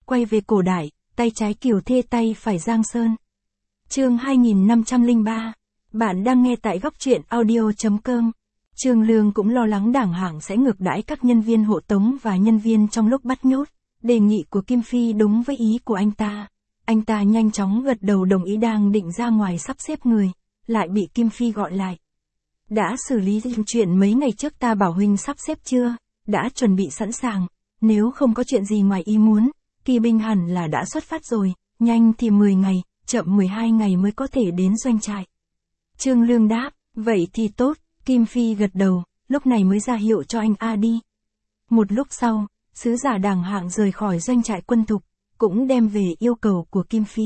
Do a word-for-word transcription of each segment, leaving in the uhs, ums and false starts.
quay về cổ đại, tay trái Kiều Thê tay phải Giang Sơn. Chương hai nghìn năm trăm lẻ ba. Bạn đang nghe tại góc truyện audio chấm com. Trương Lương cũng lo lắng Đảng Hạng sẽ ngược đãi các nhân viên hộ tống và nhân viên trong lúc bắt nhốt. Đề nghị của Kim Phi đúng với ý của anh ta. Anh ta nhanh chóng gật đầu đồng ý, đang định ra ngoài sắp xếp người, lại bị Kim Phi gọi lại. Đã xử lý chuyện mấy ngày trước ta bảo huynh sắp xếp chưa? Đã chuẩn bị sẵn sàng. Nếu không có chuyện gì ngoài ý muốn, kỳ binh hẳn là đã xuất phát rồi, nhanh thì mười ngày, chậm mười hai ngày mới có thể đến doanh trại. Trương Lương đáp, vậy thì tốt. Kim Phi gật đầu, lúc này mới ra hiệu cho anh A đi. Một lúc sau, sứ giả Đảng Hạng rời khỏi doanh trại quân thục, cũng đem về yêu cầu của Kim Phi.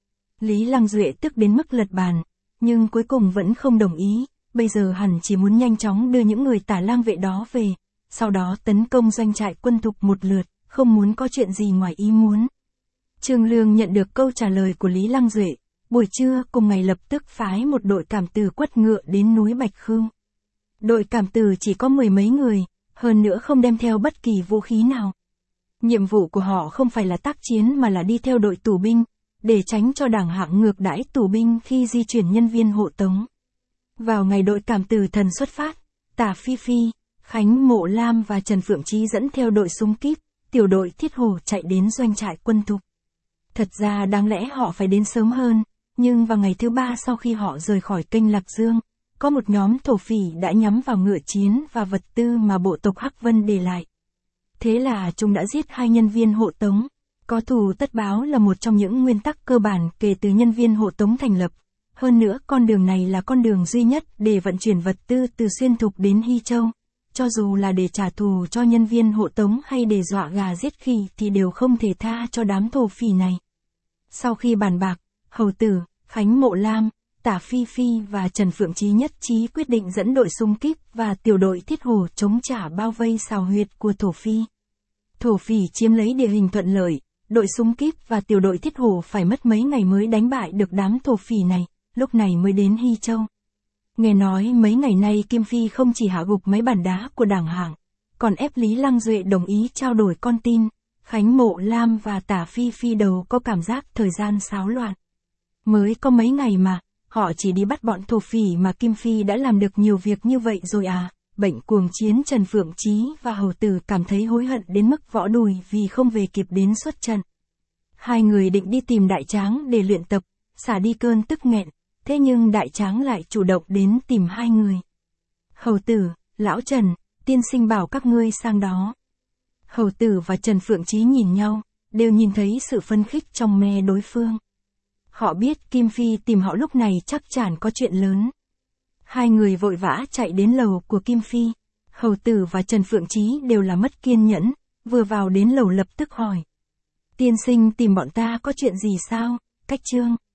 Lý Lăng Duệ tức đến mức lật bàn, nhưng cuối cùng vẫn không đồng ý, bây giờ hẳn chỉ muốn nhanh chóng đưa những người Tả Lang vệ đó về, sau đó tấn công doanh trại quân thục một lượt, không muốn có chuyện gì ngoài ý muốn. Trương Lương nhận được câu trả lời của Lý Lăng Duệ, buổi trưa cùng ngày lập tức phái một đội cảm tử quất ngựa đến núi Bạch Khương. Đội cảm tử chỉ có mười mấy người, hơn nữa không đem theo bất kỳ vũ khí nào. Nhiệm vụ của họ không phải là tác chiến mà là đi theo đội tù binh, để tránh cho Đảng Hạng ngược đãi tù binh khi di chuyển nhân viên hộ tống. Vào ngày đội cảm tử thần xuất phát, Tả Phi Phi, Khánh Mộ Lam và Trần Phượng Chí dẫn theo đội súng kíp, tiểu đội Thiết Hổ chạy đến doanh trại quân thục. Thật ra đáng lẽ họ phải đến sớm hơn, nhưng vào ngày thứ ba sau khi họ rời khỏi kênh Lạc Dương, có một nhóm thổ phỉ đã nhắm vào ngựa chiến và vật tư mà bộ tộc Hắc Vân để lại. Thế là chúng đã giết hai nhân viên hộ tống. Có thù tất báo là một trong những nguyên tắc cơ bản kể từ nhân viên hộ tống thành lập. Hơn nữa con đường này là con đường duy nhất để vận chuyển vật tư từ Xuyên Thục đến Hy Châu. Cho dù là để trả thù cho nhân viên hộ tống hay để dọa gà giết khỉ thì đều không thể tha cho đám thổ phỉ này. Sau khi bàn bạc, Hầu Tử, Khánh Mộ Lam, Tả Phi Phi và Trần Phượng Chí nhất trí quyết định dẫn đội xung kích và tiểu đội Thiết Hổ chống trả bao vây xào huyệt của thổ phi. Thổ phỉ chiếm lấy địa hình thuận lợi, đội xung kích và tiểu đội Thiết Hổ phải mất mấy ngày mới đánh bại được đám thổ phỉ này, lúc này mới đến Hy Châu. Nghe nói mấy ngày nay Kim Phi không chỉ hạ gục mấy bản đá của Đảng Hạng, còn ép Lý Lăng Duệ đồng ý trao đổi con tin. Khánh Mộ Lam và Tả Phi Phi đầu có cảm giác thời gian xáo loạn. Mới có mấy ngày mà, họ chỉ đi bắt bọn thổ phỉ mà Kim Phi đã làm được nhiều việc như vậy rồi à. Bệnh cuồng chiến Trần Phượng Chí và Hầu Tử cảm thấy hối hận đến mức võ đùi vì không về kịp đến xuất trận. Hai người định đi tìm Đại Tráng để luyện tập, xả đi cơn tức nghẹn, thế nhưng Đại Tráng lại chủ động đến tìm hai người. Hầu Tử, Lão Trần, tiên sinh bảo các ngươi sang đó. Hầu Tử và Trần Phượng Chí nhìn nhau, đều nhìn thấy sự phấn khích trong me đối phương. Họ biết Kim Phi tìm họ lúc này chắc chắn có chuyện lớn. Hai người vội vã chạy đến lầu của Kim Phi. Hầu Tử và Trần Phượng Chí đều là mất kiên nhẫn, vừa vào đến lầu lập tức hỏi. Tiên sinh tìm bọn ta có chuyện gì sao? Cách Trương,